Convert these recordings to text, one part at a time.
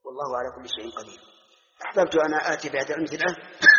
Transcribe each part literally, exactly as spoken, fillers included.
والله على كل شيء قدير. أحببت أن آتي بعد أمثلة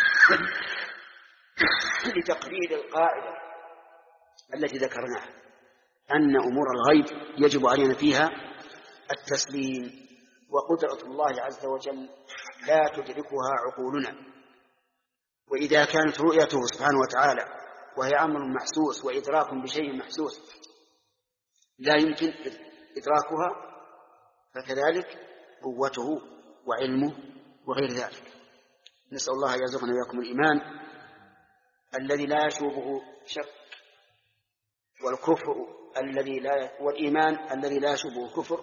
لتقرير القاعدة التي ذكرناها، أن أمور الغيب يجب علينا فيها التسليم، وقدرة الله عز وجل لا تدركها عقولنا. وإذا كانت رؤيته سبحانه وتعالى وهي أمر محسوس وإدراك بشيء محسوس لا يمكن إدراكها، فكذلك قوته وعلمه وغير ذلك. نسأل الله أن يرزقنا وإياكم الإيمان الذي لا يشوبه شك، والكفر الذي لا والإيمان الذي لا يشوبه كفر،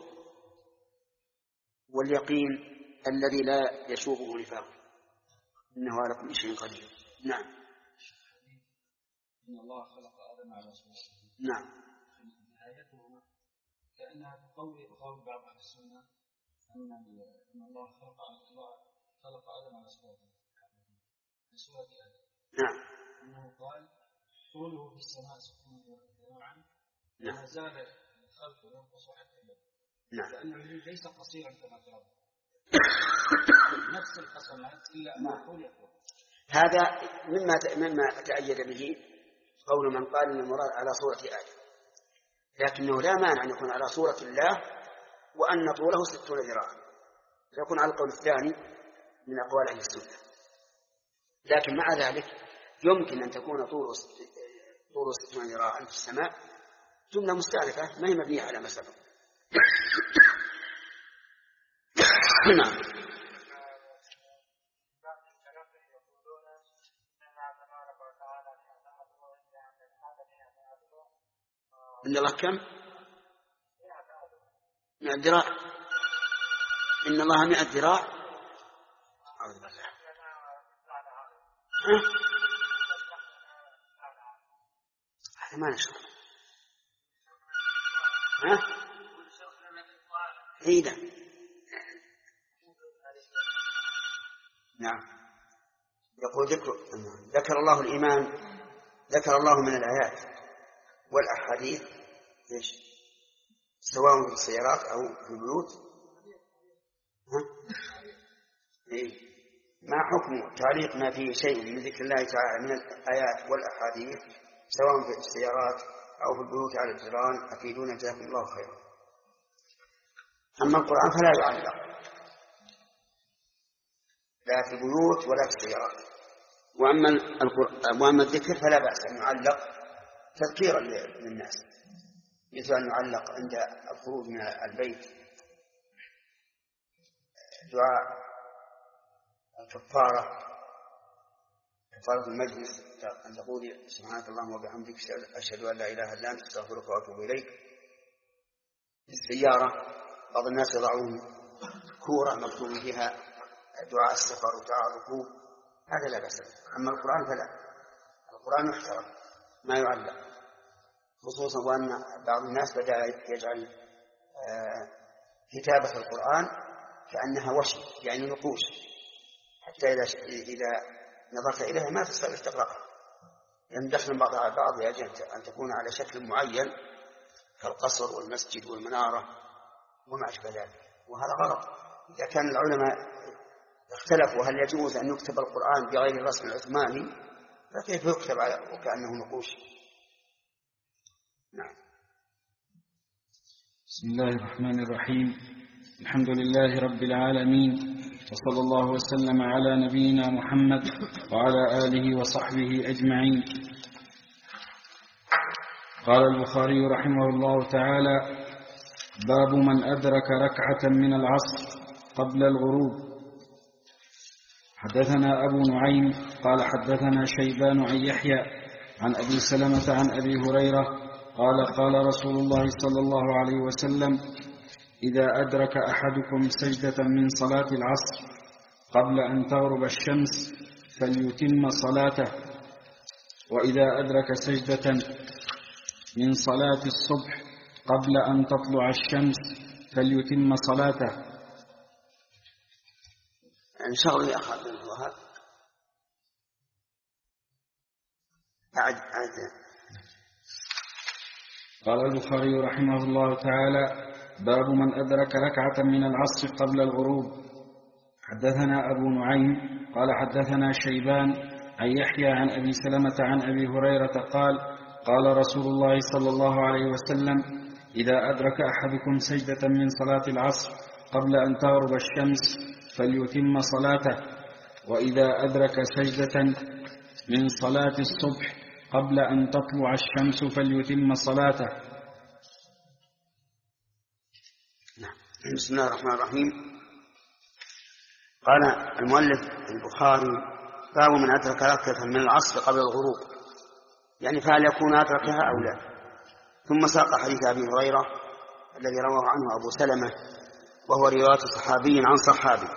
واليقين الذي لا يشوبه نفاق، إنه على كل شيء قدير. نعم. إن الله خلق آدم على صورته. نعم. آيته كأنها تقوي قول بعض أهل السنة أن إن الله خلق خلق آدم على صورته، على صورة آدم. نعم. أنه قال طوله في السماء ستون ذراعا نعم. وما زال الخلق ينقص حتى اليوم. نعم. لأنه ليس قصيرا كما ترى نفس القسمات إلا أن يقول يقول. هذا مما مما تأيد به قول من قال إن المراد على صورة آدم، لكنه لا مانع أن يكون على صورة الله وأن طوله ستون ذراعا، فيكون على القول الثاني من أقوال أهل السنة. لكن مع ذلك يمكن أن تكون طوله طوله ستون ذراعا في السماء جملة مستأنفة ما هي مبنية على مسألة. نعم. إن الله كم؟ مئة ذراع. إن الله مئة ذراع. أعوذ بالله. هذا ما نشرح. ها؟ عيدا. نعم. يقول ذكر ذكر الله الإيمان، ذكر الله من الآيات والأحاديث إيش؟ سواء في السيارات أو في البيوت. ها؟ إيه؟ ما حكم تعليق ما فيه شيء من ذكر الله تعالى من الآيات والأحاديث سواء في السيارات أو في البيوت على الجيران؟ أفيدونا جزاكم الله خيرا. أما القرآن فلا يعلق لا في البيوت ولا في السيارات، وأما القرآن وأما الذكر فلا بأس أن يعلق تذكيرا للناس، مثل أن يعلق عند الخروج من البيت دعاء الكفارة، كفارة المجلس، أن تقول سبحانك اللهم وبحمدك أشهد أن لا إله إلا أنت أستغفرك وأتوب إليك. في السيارة بعض الناس يضعون كورة مكتوب فيها دعاء السفر ودعاء الركوب، هذا لا بأس. أما القرآن فلا، القرآن يحترم ما يعلق، خصوصا وأن بعض الناس بدأ يجعل كتابة القرآن كأنها وشي، يعني نقوش، حتى إذا إذا نظرت إليها ما تستطيع تقرأها، لأن دخل بعضها على بعض يجب أن تكون على شكل معين كالقصر والمسجد والمنارة وما أشبه ذلك، وهذا غلط. إذا كان العلماء اختلفوا هل يجوز أن يكتب القرآن بغير الرسم العثماني، فكيف يكتب على وكأنه نقوش؟ نعم. بسم الله الرحمن الرحيم. الحمد لله رب العالمين، وصلى الله وسلم على نبينا محمد وعلى آله وصحبه أجمعين. قال البخاري رحمه الله تعالى: باب من أدرك ركعة من العصر قبل الغروب. حدثنا أبو نعيم قال حدثنا شيبان عن يحيى عن أبي سلمة عن أبي هريرة قال قال رسول الله صلى الله عليه وسلم: إذا أدرك أحدكم سجدة من صلاة العصر قبل أن تغرب الشمس فليتم صلاته، وإذا أدرك سجدة من صلاة الصبح قبل أن تطلع الشمس فليتم صلاته. يعني شغل أخذ من الوهاب أعد أعد. قال البخاري رحمه الله تعالى: باب من أدرك ركعة من العصر قبل الغروب. حدثنا أبو نعيم قال حدثنا شيبان عن يحيى عن أبي سلمة عن أبي هريرة قال قال رسول الله صلى الله عليه وسلم إذا أدرك أحدكم سجدة من صلاة العصر قبل أن تغرب الشمس فليتم صلاته، وإذا أدرك سجدة من صلاة الصبح قبل أن تطلع الشمس فليتم صلاته. بسم الله الرحمن الرحيم. قال المؤلف البخاري باب من أدرك ركعة من العصر قبل الغروب، يعني فهل يكون أدركها أو لا. ثم ساق حديث أبي هريرة الذي رواه عنه أبو سلمة وهو رواية صحابي عن صحابي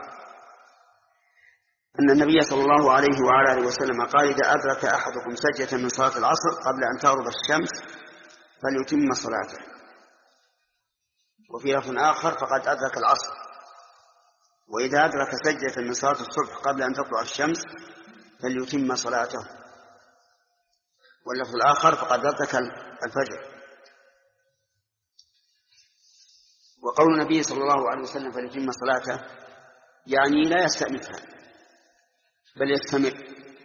أن النبي صلى الله عليه وعلى آله وسلم قال إذا أدرك أحدكم سجدة من صلاة العصر قبل أن تغرب الشمس فليتم صلاته. وفي لفظ آخر فقد أدرك العصر. وإذا أدرك سجدة من صلاة الصبح قبل أن تطلع الشمس فليتم صلاته. واللفظ الآخر فقد أدرك الفجر. وقول النبي صلى الله عليه وسلم فليتم صلاته يعني لا يستأنفها بل يستمر.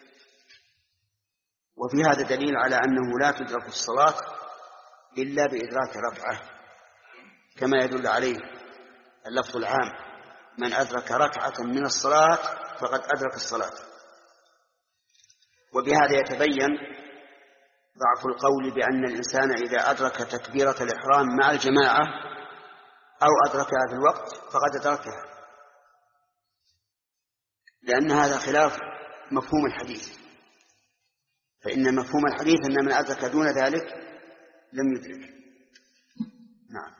وفي هذا دليل على أنه لا تدرك الصلاة إلا بإدراك ركعة، كما يدل عليه اللفظ العام من أدرك ركعة من الصلاة فقد أدرك الصلاة. وبهذا يتبين ضعف القول بأن الإنسان إذا أدرك تكبيرة الإحرام مع الجماعة أو أدركها في الوقت فقد أدركها، لأن هذا خلاف مفهوم الحديث. فإن مفهوم الحديث أن من أدرك دون ذلك لم يدرك. نعم.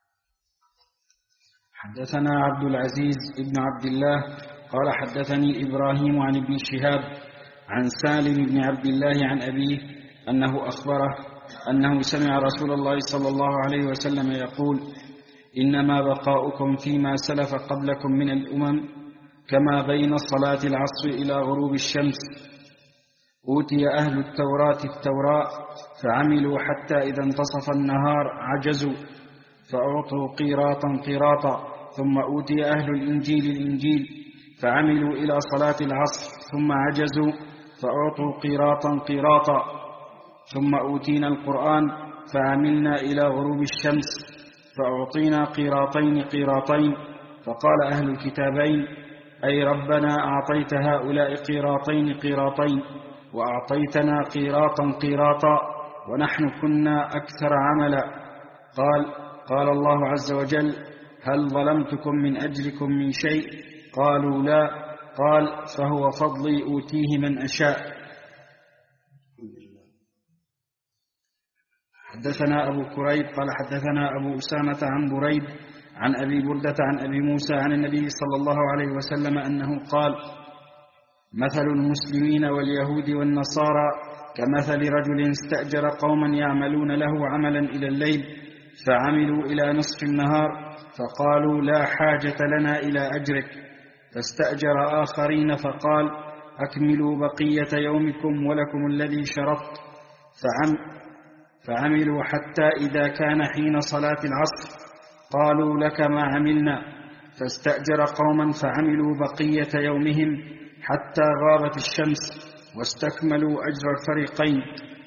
حدثنا عبد العزيز بن عبد الله قال حدثني إبراهيم عن ابن شهاب عن سالم بن عبد الله عن أبيه أنه أخبره أنه سمع رسول الله صلى الله عليه وسلم يقول إنما بقاؤكم فيما سلف قبلكم من الأمم كما بين صلاة العصر إلى غروب الشمس. أوتي أهل التوراة التوراة فعملوا حتى إذا انتصف النهار عجزوا فأعطوا قيراطا قيراطا، ثم أوتي أهل الإنجيل الإنجيل فعملوا إلى صلاة العصر ثم عجزوا فأعطوا قيراطا قيراطا، ثم أوتينا القرآن فعملنا إلى غروب الشمس فأعطينا قيراطين قيراطين. فقال أهل الكتابين أي ربنا أعطيت هؤلاء قيراطين قيراطين وأعطيتنا قيراطا قيراطا ونحن كنا أكثر عملا. قال قال الله عز وجل هل ظلمتكم من أجلكم من شيء؟ قالوا لا. قال فهو فضلي أوتيه من أشاء. حدثنا أبو كريب قال حدثنا أبو أسامة عن بريد عن أبي بردة عن أبي موسى عن النبي صلى الله عليه وسلم أنه قال مثل المسلمين واليهود والنصارى كمثل رجل استأجر قوما يعملون له عملا إلى الليل فعملوا إلى نصف النهار فقالوا لا حاجة لنا إلى أجرك، فاستأجر آخرين فقال أكملوا بقية يومكم ولكم الذي شرطت، فعم فعملوا حتى إذا كان حين صلاة العصر قالوا لك ما عملنا، فاستأجر قوما فعملوا بقية يومهم حتى غابت الشمس واستكملوا أجر الفريقين.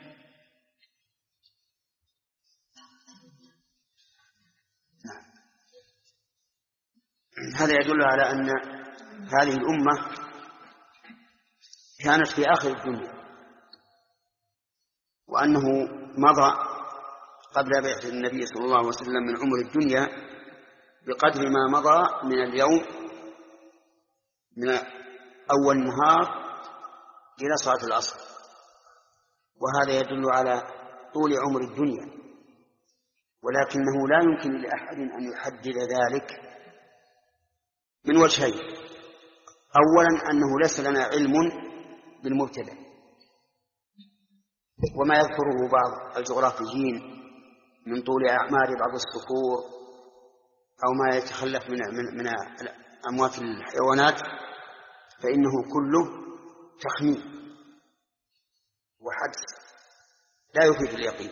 هذا يدل على أن هذه الأمة كانت في آخر الدنيا، وأنه مضى قبل بعثة النبي صلى الله عليه وسلم من عمر الدنيا بقدر ما مضى من اليوم من أول النهار إلى صلاة العصر. وهذا يدل على طول عمر الدنيا، ولكنه لا يمكن لأحد أن يحدد ذلك من وجهين. أولا أنه ليس لنا علم بالمبتدأ، وما يذكره بعض الجغرافيين من طول أعمار بعض الصخور أو ما يتخلف من من أموات الحيوانات فإنه كله تخمين وحدس لا يفيد اليقين.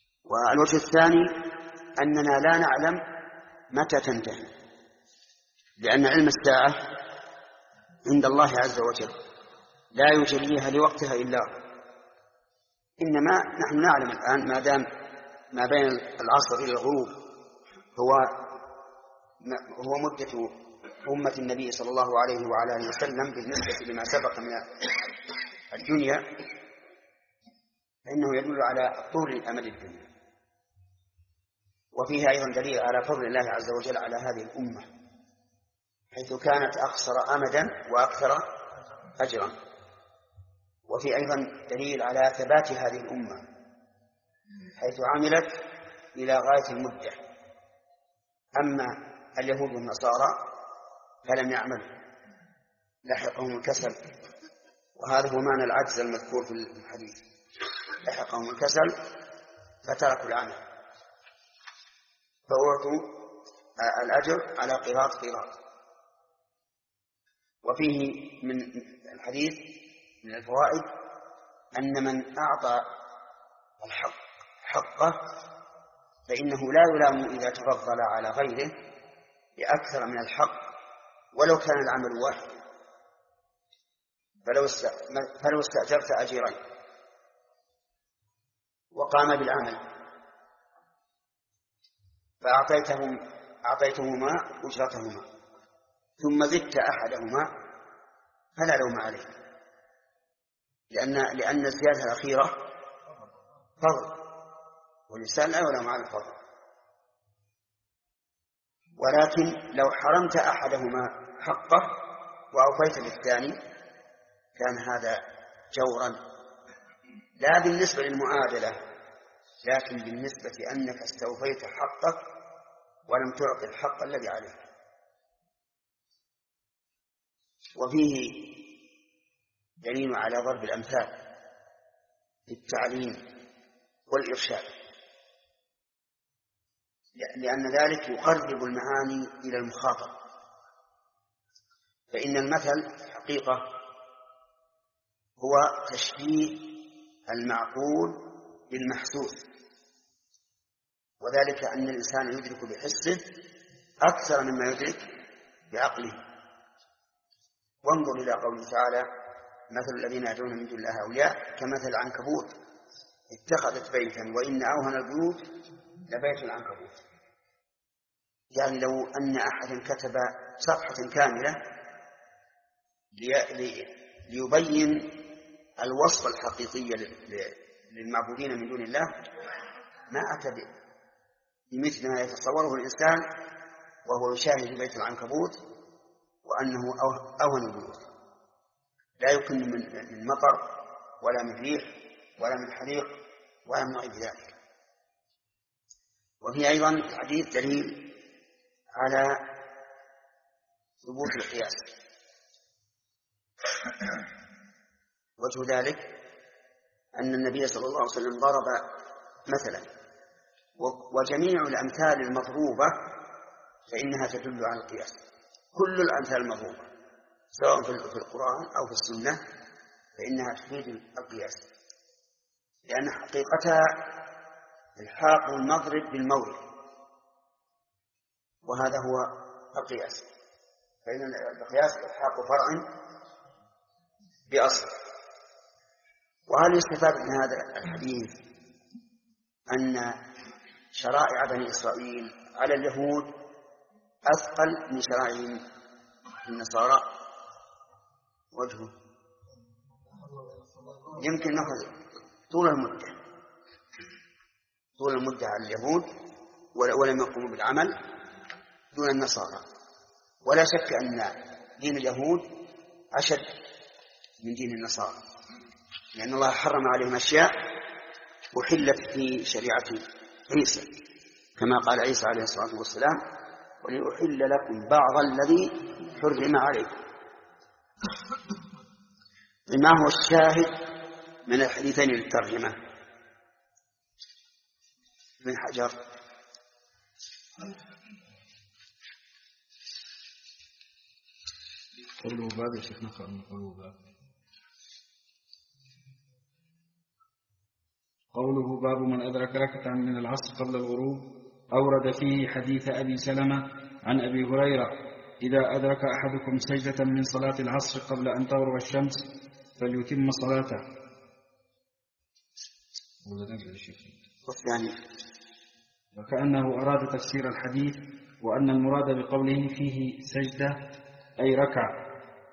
والوجه الثاني أننا لا نعلم متى تنتهي، لأن علم الساعة عند الله عز وجل لا يجليها لوقتها إلا هو. إنما نحن نعلم الآن ما دام ما بين العصر إلى الغروب هو هو مدة أمة النبي صلى الله عليه وعلى آله وسلم بالنسبة لما سبق من الدنيا، فإنه يدل على طول الأمد الدنيا. وفيه أيضا دليل على فضل الله عز وجل على هذه الأمة، حيث كانت أقصر أمدا وأكثر أجرا. وفي أيضا دليل على ثبات هذه الأمة، حيث عملت إلى غاية المدة. أما اليهود والنصارى فلم يعملوا، لحقهم الكسل، وهذا هو معنى العجز المذكور في الحديث، لحقهم الكسل فتركوا العمل فأعطوا الأجر على قيراط قيراط. وفيه من الحديث من الفوائد أن من أعطى الحق حقه فإنه لا يلام إذا تفضل على غيره بأكثر من الحق ولو كان العمل واحد. فلو استأجرت أجيرين وقام بالعمل فأعطيتهم أعطيتهما أجرتهما ثم زدت أحدهما فلا لوم عليه، لأن لأن الزيادة الأخيرة فضل، والإنسان لا يلوم على الفضل. ولكن لو حرمت أحدهما حقه وأوفيت للثاني كان هذا جورا، لا بالنسبة للمعادلة لكن بالنسبة أنك استوفيت حقك ولم تعطي الحق الذي عليك. وفيه دليل على ضرب الأمثال في التعليم والإرشاد، لأن ذلك يقرب المعاني إلى المخاطب. فإن المثل حقيقة هو تشبيه المعقول بالمحسوس، وذلك أن الإنسان يدرك بحسه أكثر مما يدرك بعقله. وانظر إلى قوله تعالى: مثل الذين يدعون من دون الله أولياء كمثل العنكبوت اتخذت بيتا وإن أوهن البيوت لبيت العنكبوت. يعني لو أن أحد كتب صفحة كاملة ليبين الوصف الحقيقي للمعبودين من دون الله ما أتى بمثل ما يتصوره الإنسان وهو يشاهد بيت العنكبوت وأنه أوهن البيوت، لا يكن من مطر ولا من ريح ولا من حريق ولا من غير ذلك. وفي أيضا الحديث دليل على ثبوت القياس. وجه ذلك أن النبي صلى الله عليه وسلم ضرب مثلا، وجميع الأمثال المضروبة فإنها تدل على القياس. كل الأمثال المضروبة سواء في القرآن أو في السنة فإنها تفيد القياس، لأن حقيقتها الحاق المضرب بالمورد، وهذا هو القياس. فإن القياس الحاق فرع بأصل. وهل يستفاد من هذا الحديث أن شرائع بني إسرائيل على اليهود أثقل من شرائع النصارى؟ وجهه يمكن نأخذ طول المدة طول المدة على اليهود ولم يقوموا بالعمل دون النصارى. ولا شك أن دين اليهود أشد من دين النصارى، لأن الله حرم عليهم أشياء وحلت في شريعة عيسى، كما قال عيسى عليه الصلاة والسلام: ولأحل لكم بعض الذي حرم عليكم. ما هو الشاهد من الحديثين للترجمة؟ ابن حجر. قوله باب يا شيخ نقرأ من قوله باب. قوله باب من أدرك ركعة من العصر قبل الغروب أورد فيه حديث أبي سلمة عن أبي هريرة إذا أدرك أحدكم سجدة من صلاة العصر قبل أن تغرب الشمس فليتم صلاته. يعني وكأنه أراد تفسير الحديث وأن المراد بقوله فيه سجدة أي ركع.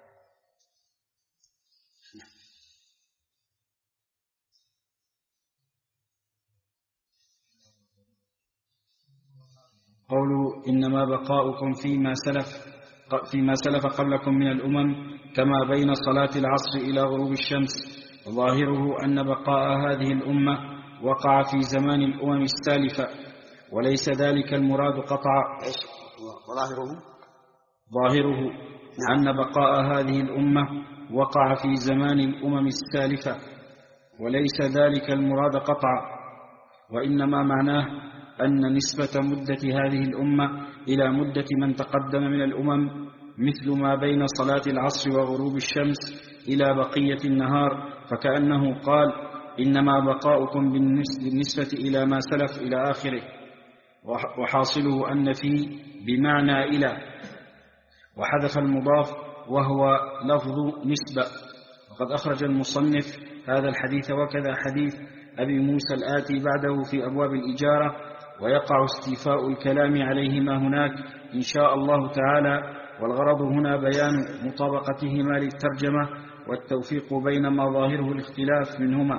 قوله إنما بقاؤكم فيما سلف فيما سلف قبلكم من الأمم كما بين صلاة العصر إلى غروب الشمس، ظاهره أن بقاء هذه الأمة وقع في زمان الأمم السالفة، وليس ذلك المراد قطعا. وظاهره ظاهره أن بقاء هذه الأمة وقع في زمان الأمم السالفة، وليس ذلك المراد قطعا، وإنما معناه أن نسبة مدة هذه الأمة إلى مدة من تقدم من الأمم مثل ما بين صلاة العصر وغروب الشمس إلى بقية النهار، فكأنه قال إنما بقاؤكم بالنسبة إلى ما سلف إلى آخره، وحاصله أن فيه بمعنى إلى، وحذف المضاف وهو لفظ نسبة. وقد أخرج المصنف هذا الحديث وكذا حديث أبي موسى الآتي بعده في أبواب الإجارة، ويقع استيفاء الكلام عليهما هناك إن شاء الله تعالى، والغرض هنا بيان مطابقتهما للترجمة والتوفيق بين ما ظاهره الاختلاف منهما.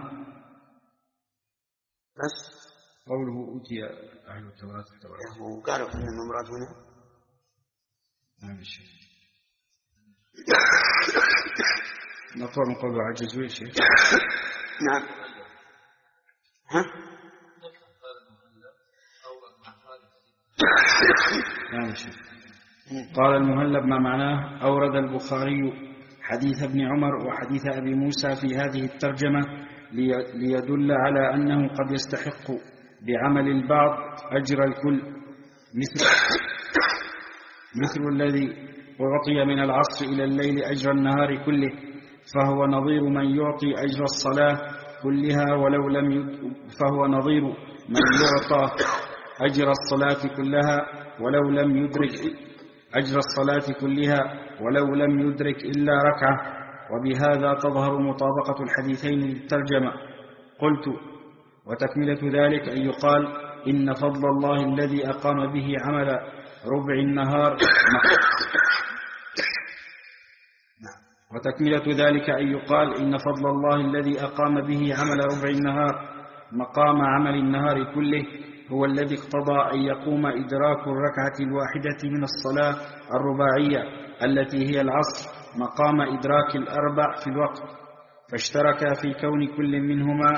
بس قوله أوتي أهل التوراة التوراة وقالوا أن المراد هنا نعم الشيخ نطور من قوله عجزوا يا شيخ. نعم ها نعم الشيخ. قال المهلب ما معناه. أورد البخاري حديث ابن عمر وحديث أبي موسى في هذه الترجمة ليدل على أنه قد يستحق بعمل البعض أجر الكل، مثل, مثل الذي أعطي من العصر إلى الليل أجر النهار كله، فهو نظير من يعطي أجر الصلاة كلها ولو لم يد... فهو نظير من يعطى أجر الصلاة كلها ولو لم يدرك أجر الصلاة كلها ولو لم يدرك إلا ركعة، وبهذا تظهر مطابقة الحديثين للترجمة. قلت وتكملة ذلك أن يقال إن فضل الله الذي أقام به عمل ربع النهار وتكملة ذلك أن يقال إن فضل الله الذي أقام به عمل ربع النهار مقام عمل النهار كله هو الذي اقتضى أن يقوم إدراك الركعة الواحدة من الصلاة الرباعية التي هي العصر مقام إدراك الأربع في الوقت، فاشترك في كون كل منهما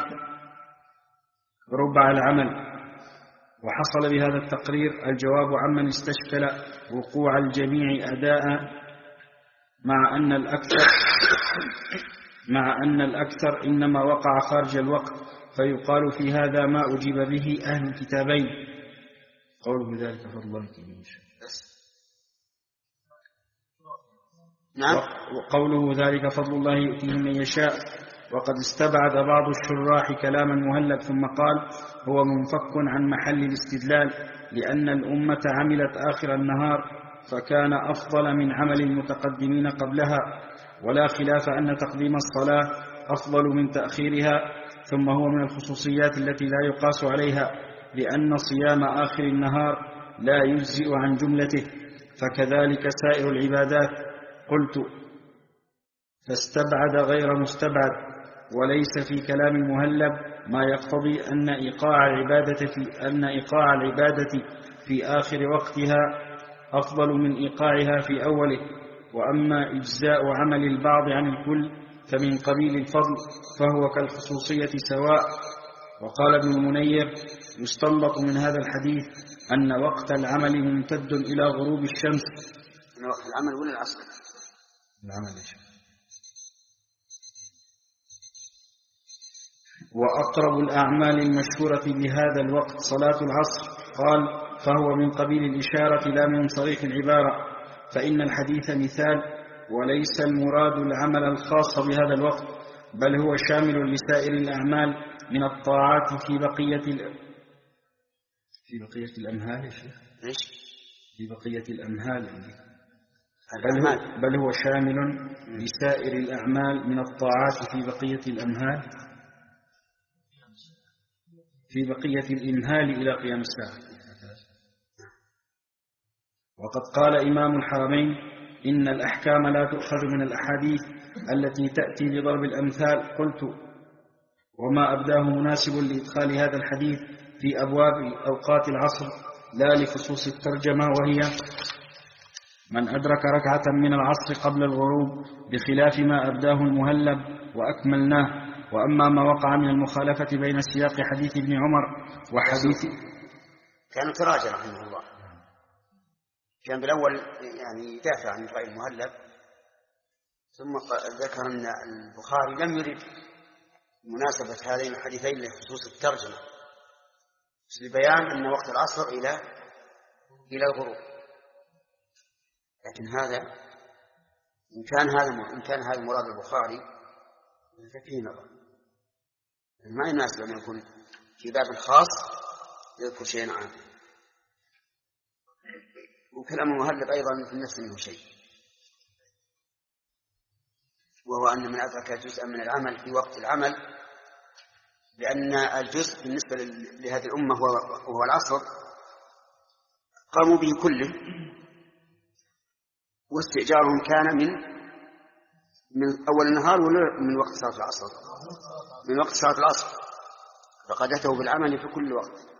ربع العمل. وحصل بهذا التقرير الجواب عمن استشكل وقوع الجميع أداء مع أن الأكثر مع أن الأكثر إنما وقع خارج الوقت، فيقال في هذا ما أجيب به أهل الكتابين. قوله ذلك فضل الله يؤتيه نعم وقوله ذلك فضل الله يؤتيه من يشاء. وقد استبعد بعض الشراح كلام المهلب ثم قال هو منفك عن محل الاستدلال، لأن الأمة عملت آخر النهار فكان أفضل من عمل المتقدمين قبلها، ولا خلاف أن تقديم الصلاة أفضل من تأخيرها، ثم هو من الخصوصيات التي لا يقاس عليها، لأن صيام آخر النهار لا يجزئ عن جملته، فكذلك سائر العبادات. قلت فاستبعد غير مستبعد، وليس في كلام المهلب ما يقتضي أن إيقاع العبادة في أن إيقاع العبادة في آخر وقتها أفضل من إيقاعها في أوله. وأما إجزاء عمل البعض عن الكل فمن قبيل الفضل، فهو كالخصوصية سواء. وقال ابن المنير يستنبط من هذا الحديث أن وقت العمل ممتد إلى غروب الشمس. أن وقت العمل ولا العصر؟ العمل الشمس. وأقرب الأعمال المشهورة بهذا الوقت صلاة العصر. قال فهو من قبيل الإشارة لا من صريح العبارة، فإن الحديث مثال، وليس المراد العمل الخاص بهذا الوقت، بل هو شامل لسائر الأعمال من الطاعات في بقية ال... في بقية الأمهال يا شيخ إيش؟ في بقية الأمهال عندي بل, بل هو شامل لسائر الأعمال من الطاعات في بقية الأمهال في بقية الإمهال إلى قيام الساعة. وقد قال إمام الحرمين إن الأحكام لا تؤخذ من الأحاديث التي تأتي بضرب الأمثال. قلت وما أبداه مناسب لإدخال هذا الحديث في أبواب أوقات العصر لا لخصوص الترجمة، وهي من أدرك ركعة من العصر قبل الغروب بخلاف ما أبداه المهلب وأكملناه. وأما ما وقع من المخالفة بين سياق حديث ابن عمر وحديث كان تراجع رحمه الله، كان بالأول يعني يدافع عن رأي المهلب، ثم ذكر أن البخاري لم يرد مناسبة هذين الحديثين لخصوص الترجمة لبيان أن وقت العصر إلى إلى الغروب. لكن هذا إن كان هذا إن كان هذا مراد البخاري ففيه نظر، ما يناسب أن يكون في باب خاص يذكر شيئا عام. وكلام المهلب أيضا في النفس منه شيء، وهو أن من أدرك جزءا من العمل في وقت العمل، لأن الجزء بالنسبة لهذه الأمة وهو العصر قاموا به كله، واستئجارهم كان من من أول النهار ولا من وقت صلاة العصر؟ من وقت صلاة العصر، فقد أتوا بالعمل في كل وقت.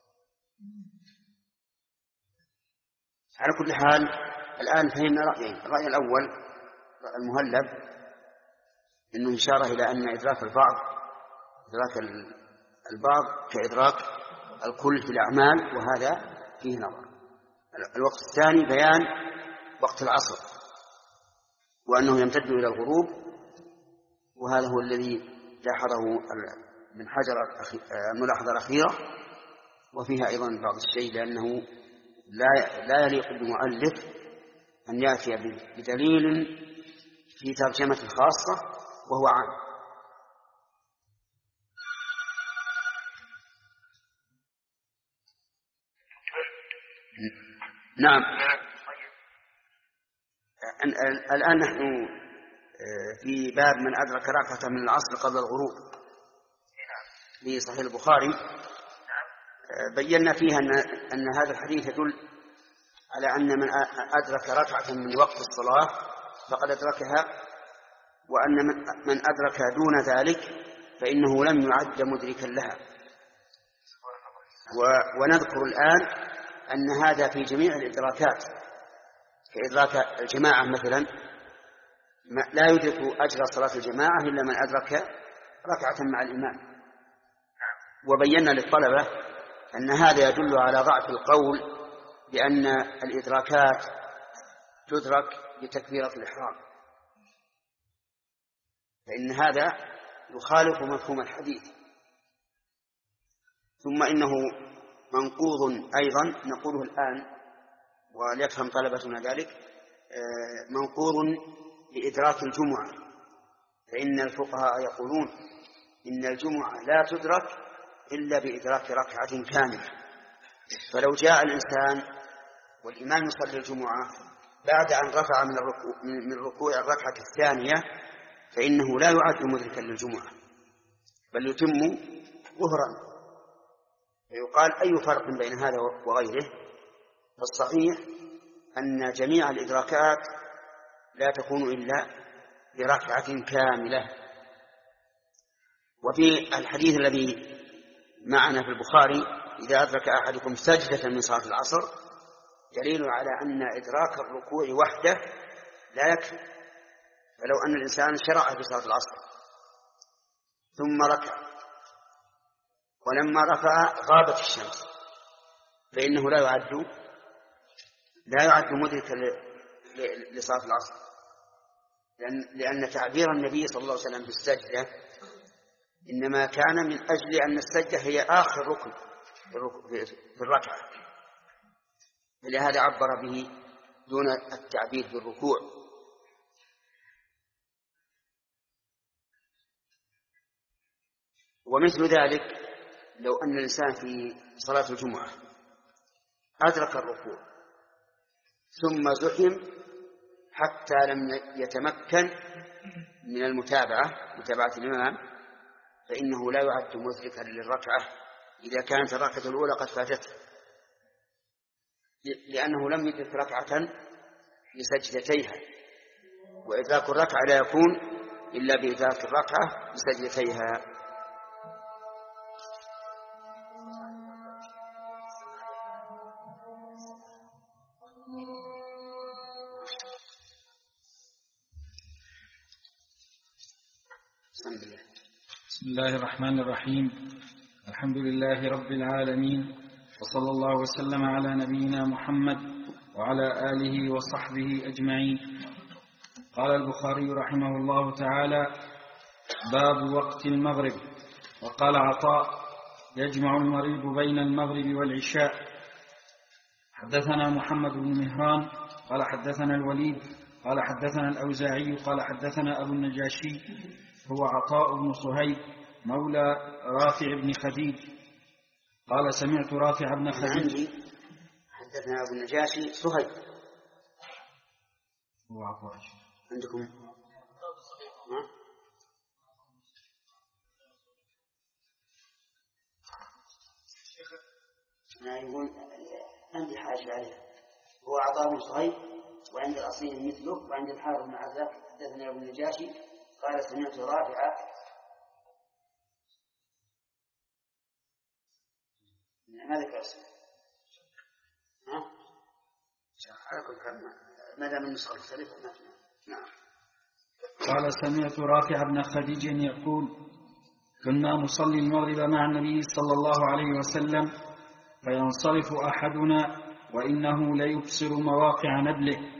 على كل حال الآن فهمنا رأيين. الرأي الأول المهلب إنه إشارة إلى أن إدراك البعض إدراك البعض كإدراك الكل في الأعمال، وهذا فيه نظر. الوقت الثاني بيان وقت العصر وأنه يمتد إلى الغروب، وهذا هو الذي لاحظه من حجر الملاحظة الأخيرة، وفيها أيضا بعض الشيء، لأنه لا لا يليق بالمؤلف أن يأتي بدليل في ترجمة خاصة وهو عام. نعم. الآن نحن في باب من أدرك ركعة من العصر قبل الغروب في صحيح البخاري. بينا فيها أن, أن هذا الحديث يدل على أن من أدرك ركعة من وقت الصلاة فقد أدركها، وأن من أدرك دون ذلك فإنه لم يعد مدركا لها. ونذكر الآن أن هذا في جميع الإدراكات، كإدراك الجماعة مثلا لا يدرك أجر صلاة الجماعة إلا من أدرك ركعة مع الإمام. وبينا للطلبة أن هذا يدل على ضعف القول بأن الإدراكات تدرك بتكبيرة الإحرام، فإن هذا يخالف مفهوم الحديث. ثم إنه منقوض أيضا نقوله الآن وليفهم طلبتنا ذلك، منقوض لإدراك الجمعة، فإن الفقهاء يقولون إن الجمعة لا تدرك إلا بإدراك ركعة كاملة. فلو جاء الإنسان والإمام يصلي الجمعة بعد أن رفع من الركوع, من الركوع الركعة الثانية فإنه لا يعد مدركا للجمعة بل يتم ظهرا. فيقال أي فرق بين هذا وغيره؟ فالصحيح أن جميع الإدراكات لا تكون إلا بركعة كاملة. وفي الحديث الذي معنا في البخاري إذا أدرك أحدكم سجدة من صلاة العصر دليل على أن إدراك الركوع وحده لا يكفي. فلو أن الإنسان شرع في صلاة العصر ثم ركع ولما رفع غابت الشمس فإنه لا يعد لا يعد مدركا لصلاة العصر، لأن, لأن تعبير النبي صلى الله عليه وسلم بالسجدة إنما كان من أجل أن السجدة هي آخر ركن في الركعة، فلهذا عبر به دون التعبير بالركوع. ومثل ذلك لو أن الإنسان في صلاة الجمعة أدرك الركوع ثم زحم حتى لم يتمكن من المتابعة متابعة الإمام فإنه لا يعد مدركا للركعة إذا كانت الركعة الأولى قد فاتته، لأنه لم يدرك ركعة لسجدتيها، وإدراك الركعة لا يكون إلا بإدراك الركعة لسجدتيها. بسم الله الرحمن الرحيم. الحمد لله رب العالمين، وصلى الله وسلم على نبينا محمد وعلى آله وصحبه أجمعين. قال البخاري رحمه الله تعالى: باب وقت المغرب. وقال عطاء: يجمع المريض بين المغرب والعشاء. حدثنا محمد بن مهران قال حدثنا الوليد قال حدثنا الأوزاعي قال حدثنا أبو النجاشي هو عطاء بن صهيب مولى رافع بن خديج قال: سمعت رافع بن خديج. حدثنا أبو النجاشي صهيب هو عطاء عندكم ها؟ أنا يقول عندي حاجة عليه، هو عطاء بن صهيب وعند الأصيل مثله، وعند الحارث بن عزاك حدثنا أبو النجاشي قال: سمعت رافع. ما ذكر اسمه ها؟ على كل حال ما دام النسخة مختلفة. نعم. قال: سمعت رافع بن خديج يقول: كنا نصلي المغرب مع النبي صلى الله عليه وسلم فينصرف أحدنا وإنه ليبصر مواقع نبله.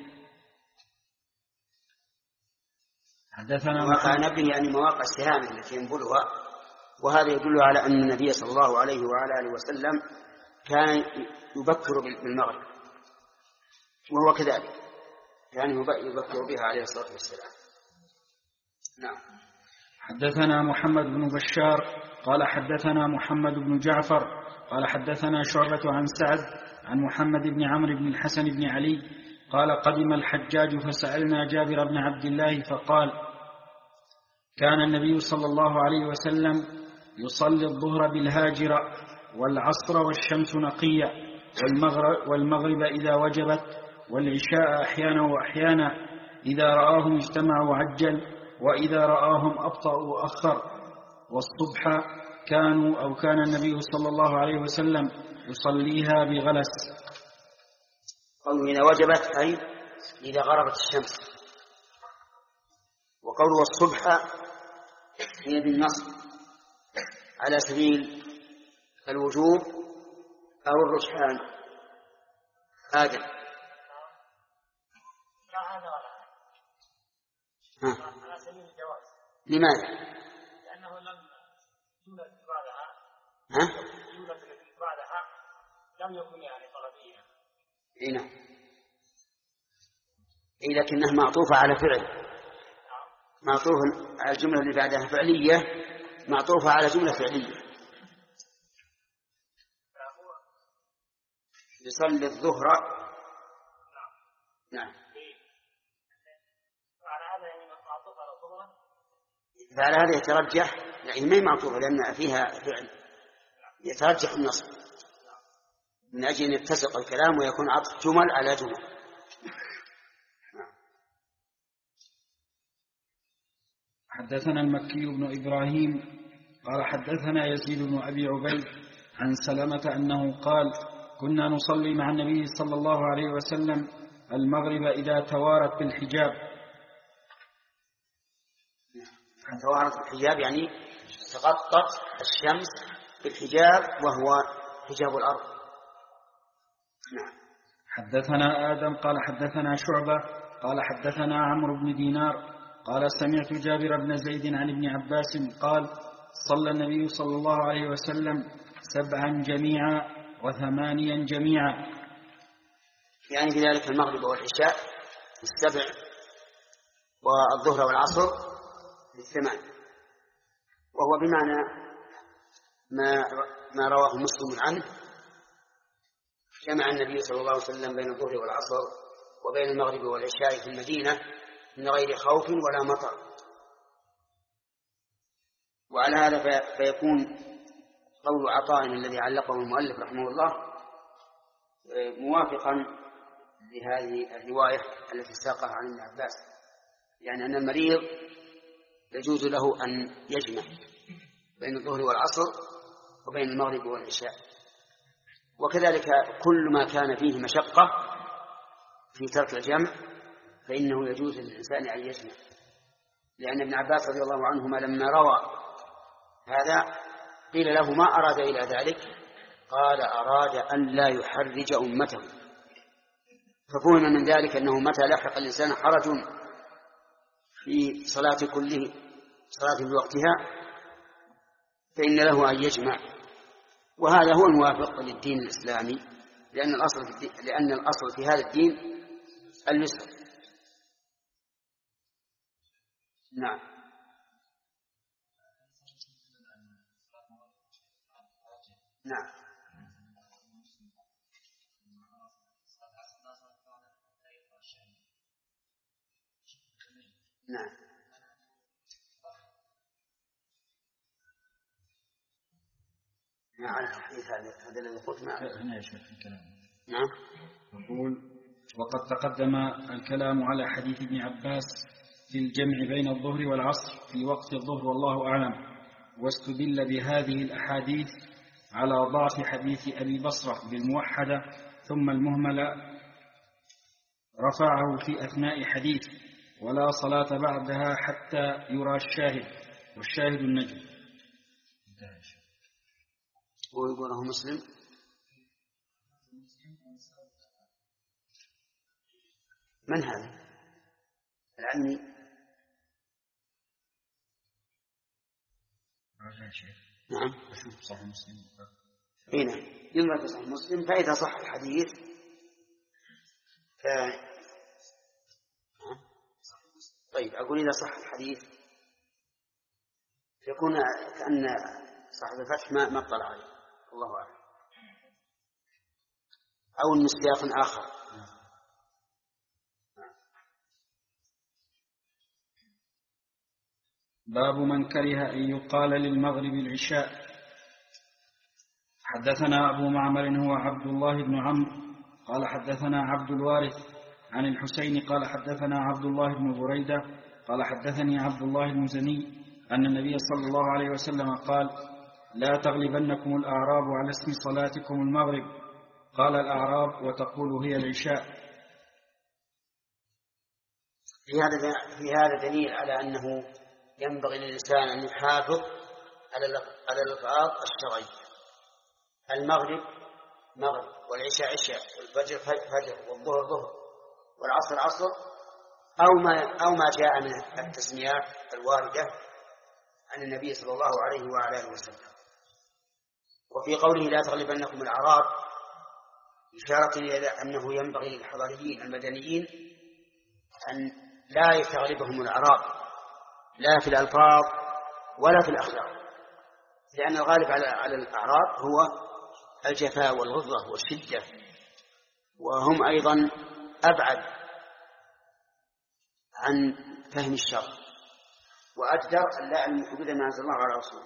حدثنا مواقع نبله يعني مواقع السهام التي ينبلها، وهذا يدل على أن النبي صلى الله عليه وعلى آله وسلم كان يبكر بالمغرب، وهو كذلك كان يبكر بها عليه الصلاة والسلام. نعم. حدثنا محمد بن بشار قال حدثنا محمد بن جعفر قال حدثنا شعبة عن سعد عن محمد بن عمرو بن الحسن بن علي قال: قدم الحجاج فسألنا جابر بن عبد الله فقال: كان النبي صلى الله عليه وسلم يصلي الظهر بالهاجرة والعصر والشمس نقية والمغرب, والمغرب إذا وجبت والعشاء أحيانا وأحيانا، إذا رآهم اجتمعوا عجل وإذا رآهم أبطأوا أخر، والصبح كانوا أو كان النبي صلى الله عليه وسلم يصليها بغلس. قوله إذا وجبت أي إذا غربت الشمس، وقوله الصبح هي بالنصب على سبيل الوجوب أو الرجحان. آدم ها. على سبيل الجواز. لماذا؟ لأنه لم يولد بعدها ها؟ يولد بعدها لم يكن يعني طلبيا. إيه نعم. إيه لكنها معطوفة على فعل، معطوفة على الجملة اللي بعدها فعلية، معطوفة على جملة فعلية. يصلي الظهر. نعم. فعلى هذا يترجح، يعني ما هي معطوفة لأن فيها فعل، يترجح النصب من أجل أن يتسق الكلام ويكون عطف جمل على جمل. حدثنا المكي بن إبراهيم قال حدثنا يزيد بن أبي عبيد عن سلمة أنه قال: كنا نصلي مع النبي صلى الله عليه وسلم المغرب إذا توارت بالحجاب. توارت بالحجاب يعني تغطت الشمس بالحجاب وهو حجاب الأرض. نعم. حدثنا آدم قال حدثنا شعبة قال حدثنا عمرو بن دينار قال: سمعت جابر بن زيد عن ابن عباس قال: صلى النبي صلى الله عليه وسلم سبعا جميعا وثمانيا جميعا. يعني في ذلك المغرب والعشاء السبع والظهر والعصر الثمان، وهو بمعنى ما ما رواه مسلم عنه: جمع النبي صلى الله عليه وسلم بين الظهر والعصر وبين المغرب والعشاء في المدينة من غير خوف ولا مطر. وعلى هذا فيكون قول عطاء الذي علقه المؤلف رحمه الله موافقا لهذه الرواية التي ساقها عن ابن عباس، يعني أن المريض يجوز له أن يجمع بين الظهر والعصر وبين المغرب والعشاء. وكذلك كل ما كان فيه مشقة في ترك الجمع فإنه يجوز للإنسان أن يجمع، لأن ابن عباس رضي الله عنهما لما روى هذا قيل له ما أراد إلى ذلك؟ قال أراد أن لا يحرج أمته. ففهم من ذلك أنه متى لحق الإنسان حرج في صلاة كله صلاة بوقتها فإن له أن يجمع، وهذا هو الموافق للدين الإسلامي، لأن الأصل في الدين لأن الأصل في هذا الدين اليسر. نعم. نعم. نعم. نعم. الحديث هذا الذي قلت معه هنا يا شيخ الكلام. نعم. يقول وقد تقدم الكلام على حديث ابن عباس في الجمع بين الظهر والعصر في وقت الظهر والله أعلم، واستدل بهذه الأحاديث على ضعف حديث أبي بصرة بالموحدة ثم المهملة رفعه في أثناء حديث ولا صلاة بعدها حتى يرى الشاهد، والشاهد النجم. ويقوله مسلم. من هذا العمي؟ نعم. صحيح مسلم. هنا ينظر في صحيح مسلم، فإذا صح الحديث ف... طيب أقول إذا صح الحديث يكون كأن صاحب الفتح ما ما اطلع عليه، الله أعلم، أو المسياق آخر. باب من كره أن يقال للمغرب العشاء. حدثنا أبو معمر هو عبد الله بن عمرو قال حدثنا عبد الوارث عن الحسين قال حدثنا عبد الله بن بريدة قال حدثني عبد الله المزني أن النبي صلى الله عليه وسلم قال لا تغلبنكم الأعراب على اسم صلاتكم المغرب. قال الأعراب وتقول هي العشاء. في هذا في هذا دليل على أنه ينبغي للإنسان أن يحافظ على الألفاظ الشرعية. المغرب مغرب، والعشاء عشاء، والفجر فجر، والظهر ظهر، والعصر عصر، أو ما أو ما جاء من التسميات الواردة عن النبي صلى الله عليه وعلى آله وسلم. وفي قوله لا تغلبنكم الأعراب إشارة إلى أنه ينبغي للحضاريين المدنيين أن لا يتغلبهم الأعراب لا في الألفاظ ولا في الأخلاق، لأن الغالب على الأعراب هو الجفاء والغلظة والشدة، وهم أيضا أبعد عن فهم الشرع وأجدر أن لا أن يحدد ما أنزل الله على رسوله.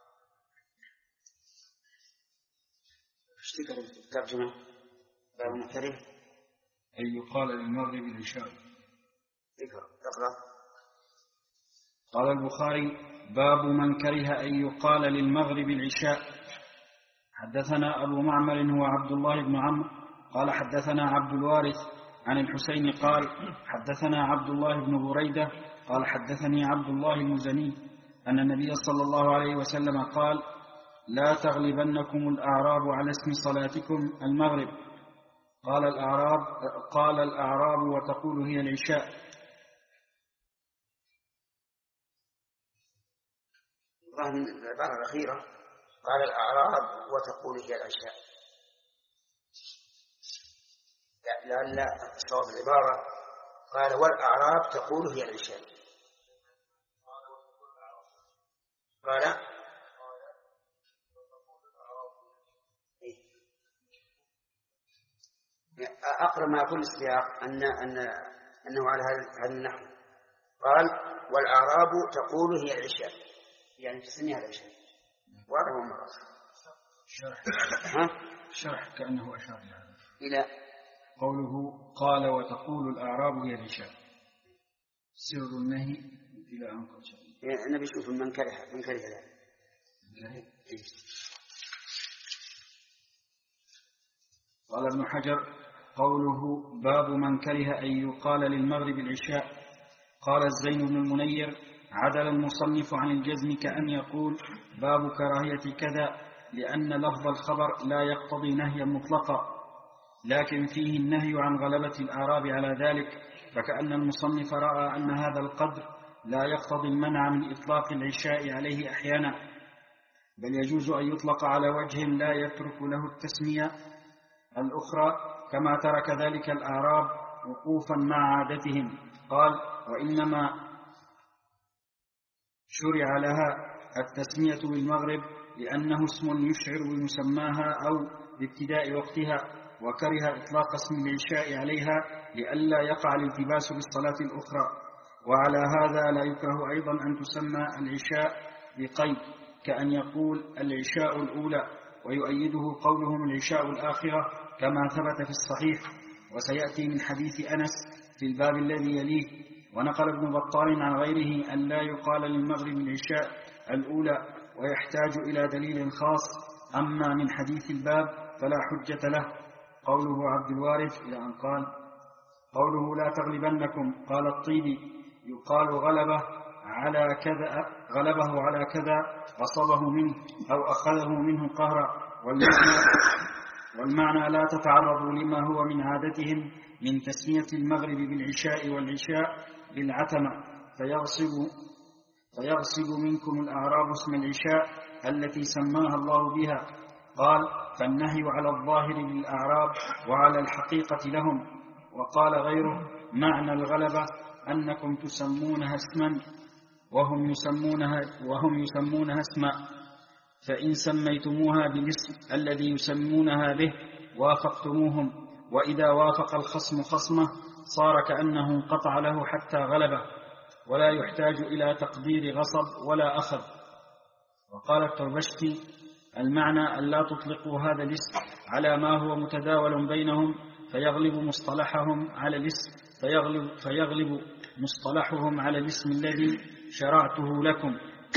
اشتكر الترجمة باب مكره أن يقال للمغرب العشاء. اقرأ. قال البخاري باب من كره أن يقال للمغرب العشاء. حدثنا أبو معمر هو عبد الله بن عمرو قال حدثنا عبد الوارث عن الحسين قال حدثنا عبد الله بن بريدة قال حدثني عبد الله المزني أن النبي صلى الله عليه وسلم قال لا تغلبنكم الأعراب على اسم صلاتكم المغرب. قال الأعراب قال الأعراب وتقول هي العشاء. العبارة الأخيرة قال الأعراب وتقول هي العشاء، لأن لا صواب العبارة قال والأعراب تقول هي العشاء. قال أقرب ما يقول السياق أن أن أنه على هذا النحو. قال والأعراب تقول هي العشاء، يعني تسميها العشاء. واضح ولا شرح ها شرح كأنه أشار يعني إلى قوله قال وتقول الأعراب هي العشاء سر النهي إلى أن قد شاء. النبي يشوف من كره من كره ذلك. قال ابن حجر قوله باب من كره أن يقال للمغرب العشاء. قال الزين بن المنير عدل المصنف عن الجزم كأن يقول باب كراهية كذا، لأن لفظ الخبر لا يقتضي نهيا مطلقا، لكن فيه النهي عن غلبة الأعراب على ذلك، فكأن المصنف رأى أن هذا القدر لا يقتضي المنع من إطلاق العشاء عليه أحيانا، بل يجوز أن يطلق على وجه لا يترك له التسمية الأخرى، كما ترك ذلك الأعراب وقوفا مع عادتهم. قال وإنما شرع لها التسمية بالمغرب لأنه اسم يشعر بمسماها أو بابتداء وقتها، وكره إطلاق اسم العشاء عليها لئلا يقع الالتباس بالصلاة الأخرى. وعلى هذا لا يكره أيضا أن تسمى العشاء بقيد، كأن يقول العشاء الأولى، ويؤيده قولهم العشاء الآخرة كما ثبت في الصحيح، وسيأتي من حديث أنس في الباب الذي يليه. ونقل ابن بطال عن غيره أن لا يقال للمغرب العشاء الأولى، ويحتاج إلى دليل خاص. أما من حديث الباب فلا حجة له. قوله عبد الوارث إلى أن قال قوله لا تغلبنكم، قال الطيبي يقال غلبه على كذا غلبه على كذا غصبه منه أو أخذه منه قهرا، والمعنى, والمعنى لا تتعرضوا لما هو من عادتهم من تسمية المغرب بالعشاء والعشاء بالعتمة، فيغصب, فيغصب منكم الأعراب اسم العشاء التي سماها الله بها. قال فالنهي على الظاهر للأعراب وعلى الحقيقة لهم. وقال غيره معنى الغلبة أنكم تسمونها اسما وهم يسمونها, وهم يسمونها اسما، فإن سميتموها بالاسم الذي يسمونها به وافقتموهم، وإذا وافق الخصم خصمه صار كأنه انقطع له حتى غلبه، ولا يحتاج إلى تقدير غصب ولا أخذ. وقال التربشتي المعنى أن لا تطلقوا هذا الاسم على ما هو متداول بينهم فيغلب مصطلحهم على الاسم فيغلب, فيغلب مصطلحهم على الاسم الذي شرعته لكم.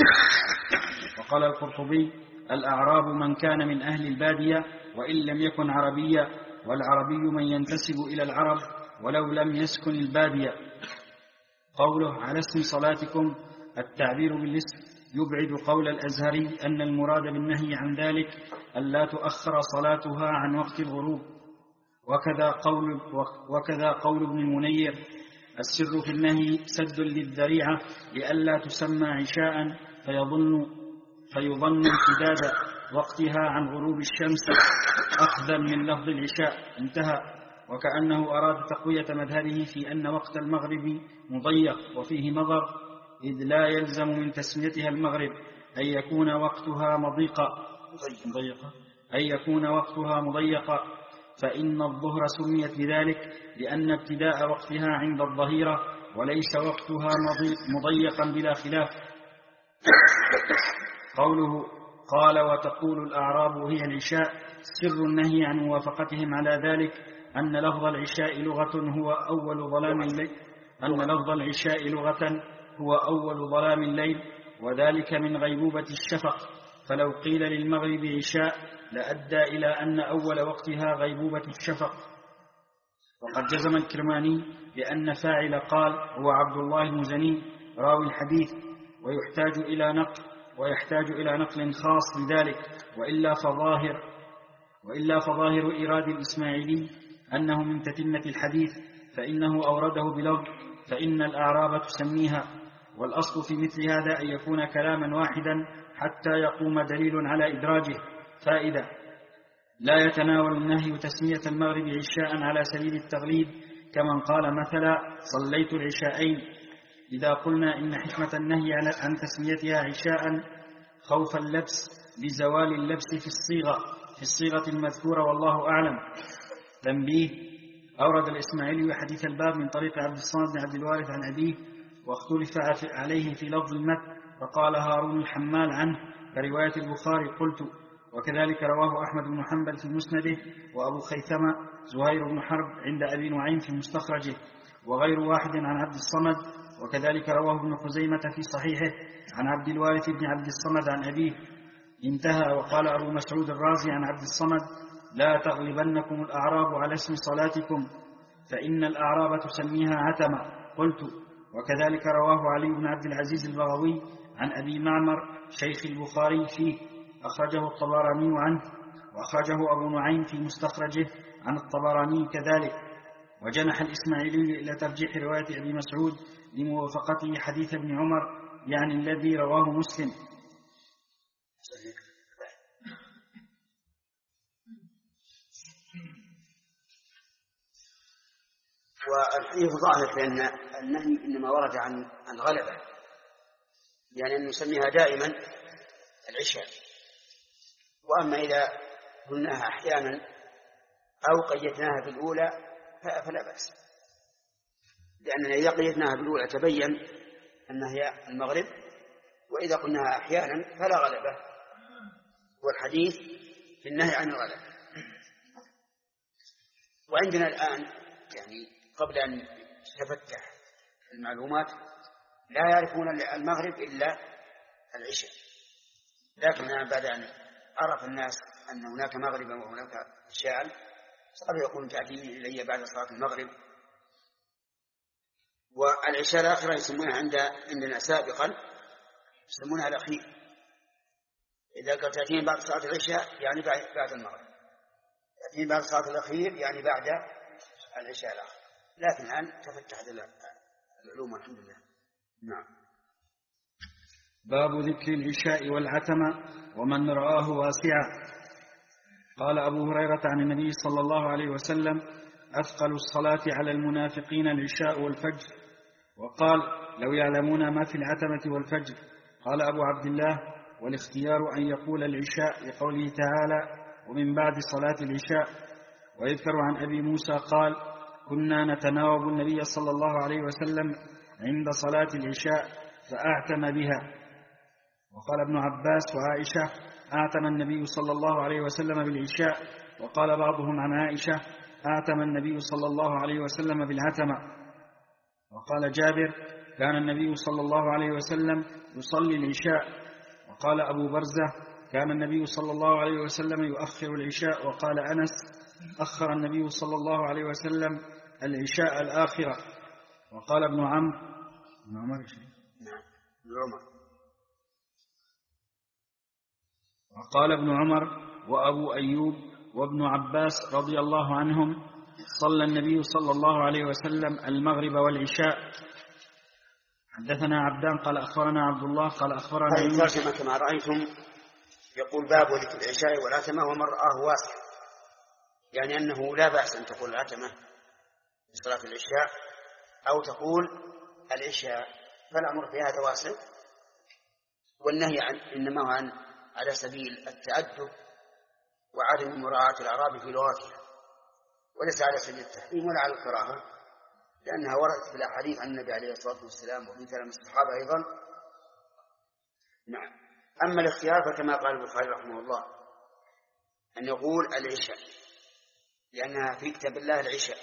وقال القرطبي الأعراب من كان من أهل البادية وإن لم يكن عربيا، والعربي من ينتسب إلى العرب ولو لم يسكن البادية. قوله على اسم صلاتكم التعبير بالاسم يبعد قول الأزهري أن المراد بالنهي عن ذلك ألا تؤخر صلاتها عن وقت الغروب. وكذا قول, وكذا قول ابن المنير السر في النهي سد للذريعة لئلا تسمى عشاء فيظن, فيظن امتداد وقتها عن غروب الشمس أخذا من لفظ العشاء. انتهى. وكأنه أراد تقوية مذهبه في أن وقت المغرب مضيق، وفيه نظر، إذ لا يلزم من تسميتها المغرب أن يكون وقتها مضيقا مضيقا أن يكون وقتها مضيقا، فإن الظهر سميت بذلك لأن ابتداء وقتها عند الظهيرة، وليس وقتها مضيقا بلا خلاف. قوله قال وتقول الأعراب هي العشاء سر النهي عن موافقتهم على ذلك أن لفظ العشاء لغة هو أول ظلام الليل أن لفظ العشاء لغة هو أول ظلام الليل، وذلك من غيبوبة الشفق، فلو قيل للمغرب عشاء لأدى إلى أن أول وقتها غيبوبة الشفق. وقد جزم الكرماني بأن فاعل قال هو عبد الله المزني راوي الحديث، ويحتاج إلى نقل ويحتاج إلى نقل خاص لذلك، وإلا فظاهر وإلا فظاهر إيراد الإسماعيلي أنه من تتمة الحديث، فإنه أورده بلفظ فإن الأعراب تسميها. والأصل في مثل هذا أن يكون كلاما واحدا حتى يقوم دليل على إدراجه. فائدة: لا يتناول النهي تسمية المغرب عشاء على سبيل التغليب، كمن قال مثلا صليت العشاءين. إذا قلنا إن حكمة النهي عن تسميتها عشاء خوف اللبس بزوال اللبس في الصيغة في الصيغة المذكورة والله أعلم. تنبيه: أورد الإسماعيلي حديث الباب من طريق عبد الصمد بن عبد الوارث عن أبيه، واختلف عليه في لفظ المتن، فقال هارون الحمال عنه كرواية البخاري. قلت: وكذلك رواه أحمد بن حنبل في مسنده، وأبو خيثمة زهير بن حرب عند أبي نعيم في مستخرجه، وغير واحد عن عبد الصمد، وكذلك رواه ابن خزيمة في صحيحه عن عبد الوارث بن عبد الصمد عن أبيه. انتهى. وقال أبو مسعود الرازي عن عبد الصمد: لا تغلبنكم الأعراب على اسم صلاتكم، فإن الأعراب تسميها عتمة. قلت: وكذلك رواه علي بن عبد العزيز البغوي عن أبي معمر شيخ البخاري فيه، أخرجه الطبراني عنه، وأخرجه أبو نعيم في مستخرجه عن الطبراني كذلك. وجنح الإسماعيلي إلى ترجيح رواية أبي مسعود لموافقته حديث ابن عمر، يعني الذي رواه مسلم. والحديث ظاهر لأن النهي إنما ورد عن عن غلبة، يعني أن نسميها دائما العشاء. وأما إذا قلناها أحيانا أو قيدناها بالأولى فلا بأس، لأننا إذا قيدناها بالأولى تبين أنها هي المغرب، وإذا قلناها أحيانا فلا غلبة، والحديث في النهي عن الغلبة. وعندنا الآن يعني قبل أن تفتح المعلومات لا يعرفون المغرب إلا العشاء، لكن بعد أن عرف الناس أن هناك مغربا وهناك عشاء صار يقول تأتي إلي بعد صلاة المغرب. والعشاء الآخرة يسمونها عند عندنا سابقا يسمونها الأخير. إذا قلت تأتين بعد صلاة العشاء يعني بعد المغرب، تأتين بعد صلاة الأخير يعني بعد العشاء الآخر. لكن الآن تفتحت العلوم الحمد لله. نعم. باب ذكر العشاء والعتمة ومن رآه واسعا. قال أبو هريرة عن النبي صلى الله عليه وسلم: أثقل الصلاة على المنافقين العشاء والفجر. وقال: لو يعلمون ما في العتمة والفجر. قال أبو عبد الله: والاختيار أن يقول العشاء لقوله تعالى: ومن بعد صلاة العشاء. ويذكر عن أبي موسى قال: كنا نتناوب النبي صلى الله عليه وسلم عند صلاة العشاء فأعتم بها. وقال ابن عباس وعائشة: أعتم النبي صلى الله عليه وسلم بالعشاء. وقال بعضهم عن عائشة: أعتم النبي صلى الله عليه وسلم بالعتمة. وقال جابر: كان النبي صلى الله عليه وسلم يصلي العشاء. وقال أبو برزة: كان النبي صلى الله عليه وسلم يؤخر العشاء. وقال أنس: أخر النبي صلى الله عليه وسلم العشاء الآخرة. وقال ابن عمرو ابن عمر وقال ابن عمر وأبو أيوب وابن عباس رضي الله عنهم: صلى النبي صلى الله عليه وسلم المغرب والعشاء. حدثنا عبدان قال أخبرنا عبد الله قال أخبرنا هذه الترجمة كما رأيتم يقول: باب ذكر العشاء والعتمة ومن رآه واسع، يعني أنه لا بأس أن تقول العتمة في صلاة العشاء أو تقول العشاء، فالأمر في هذا واسع، والنهي عن إنما عن على سبيل التأدب وعدم مراعاة الأعراب في لغتها، وليس على سبيل التحريم ولا على الكراهة، لأنها وردت في الأحاديث عن النبي عليه الصلاة والسلام وفي كلام الصحابة أيضا. نعم. أما الاختيار فكما قال البخاري رحمه الله أن يقول العشاء، لأنها في كتاب الله العشاء،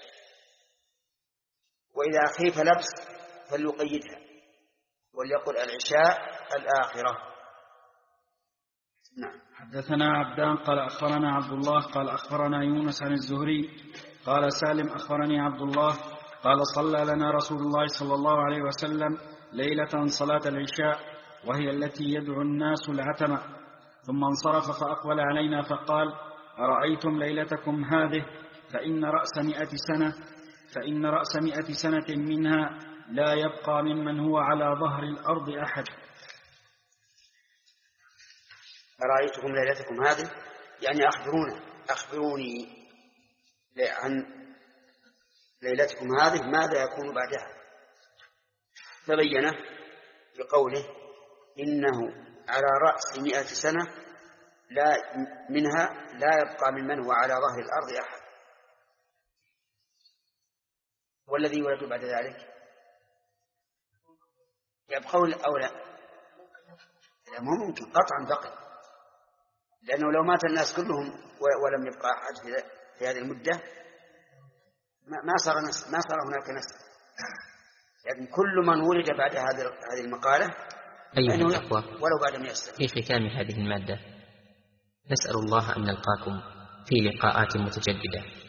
وإذا خيف لبس فليقيدها وليقل العشاء الآخرة. نعم. حدثنا عبدان قال أخبرنا عبد الله قال أخبرنا يونس عن الزهري قال سالم أخبرني عبد الله قال: صلى لنا رسول الله صلى الله عليه وسلم ليلة صلاة العشاء وهي التي يدعو الناس العتمة، ثم انصرف فأقبل علينا فقال: أرأيتم ليلتكم هذه فإن رأس مئة سنة فإن رأس مئة سنة منها لا يبقى ممن هو على ظهر الأرض أحد. أرأيتكم ليلتكم هذه يعني أخبرونا أخبروني عن ليلتكم هذه ماذا يكون بعدها، فبين بقوله: إنه على رأس مئة سنة لا منها لا يبقى ممن هو على ظهر الأرض أحد. والذي يولد بعد ذلك يبقون أو لا؟ لا مو ممكن قطعا بقي، لأنه لو مات الناس كلهم ولم يبقى أحد في هذه المدة ما صار نسل، ما صار هناك نسل. لكن كل من ولد بعد هذه المقالة أيها الأخوة، ولو بعد مئة سنة. في ختام هذه المادة نسأل الله أن نلقاكم في لقاءات متجددة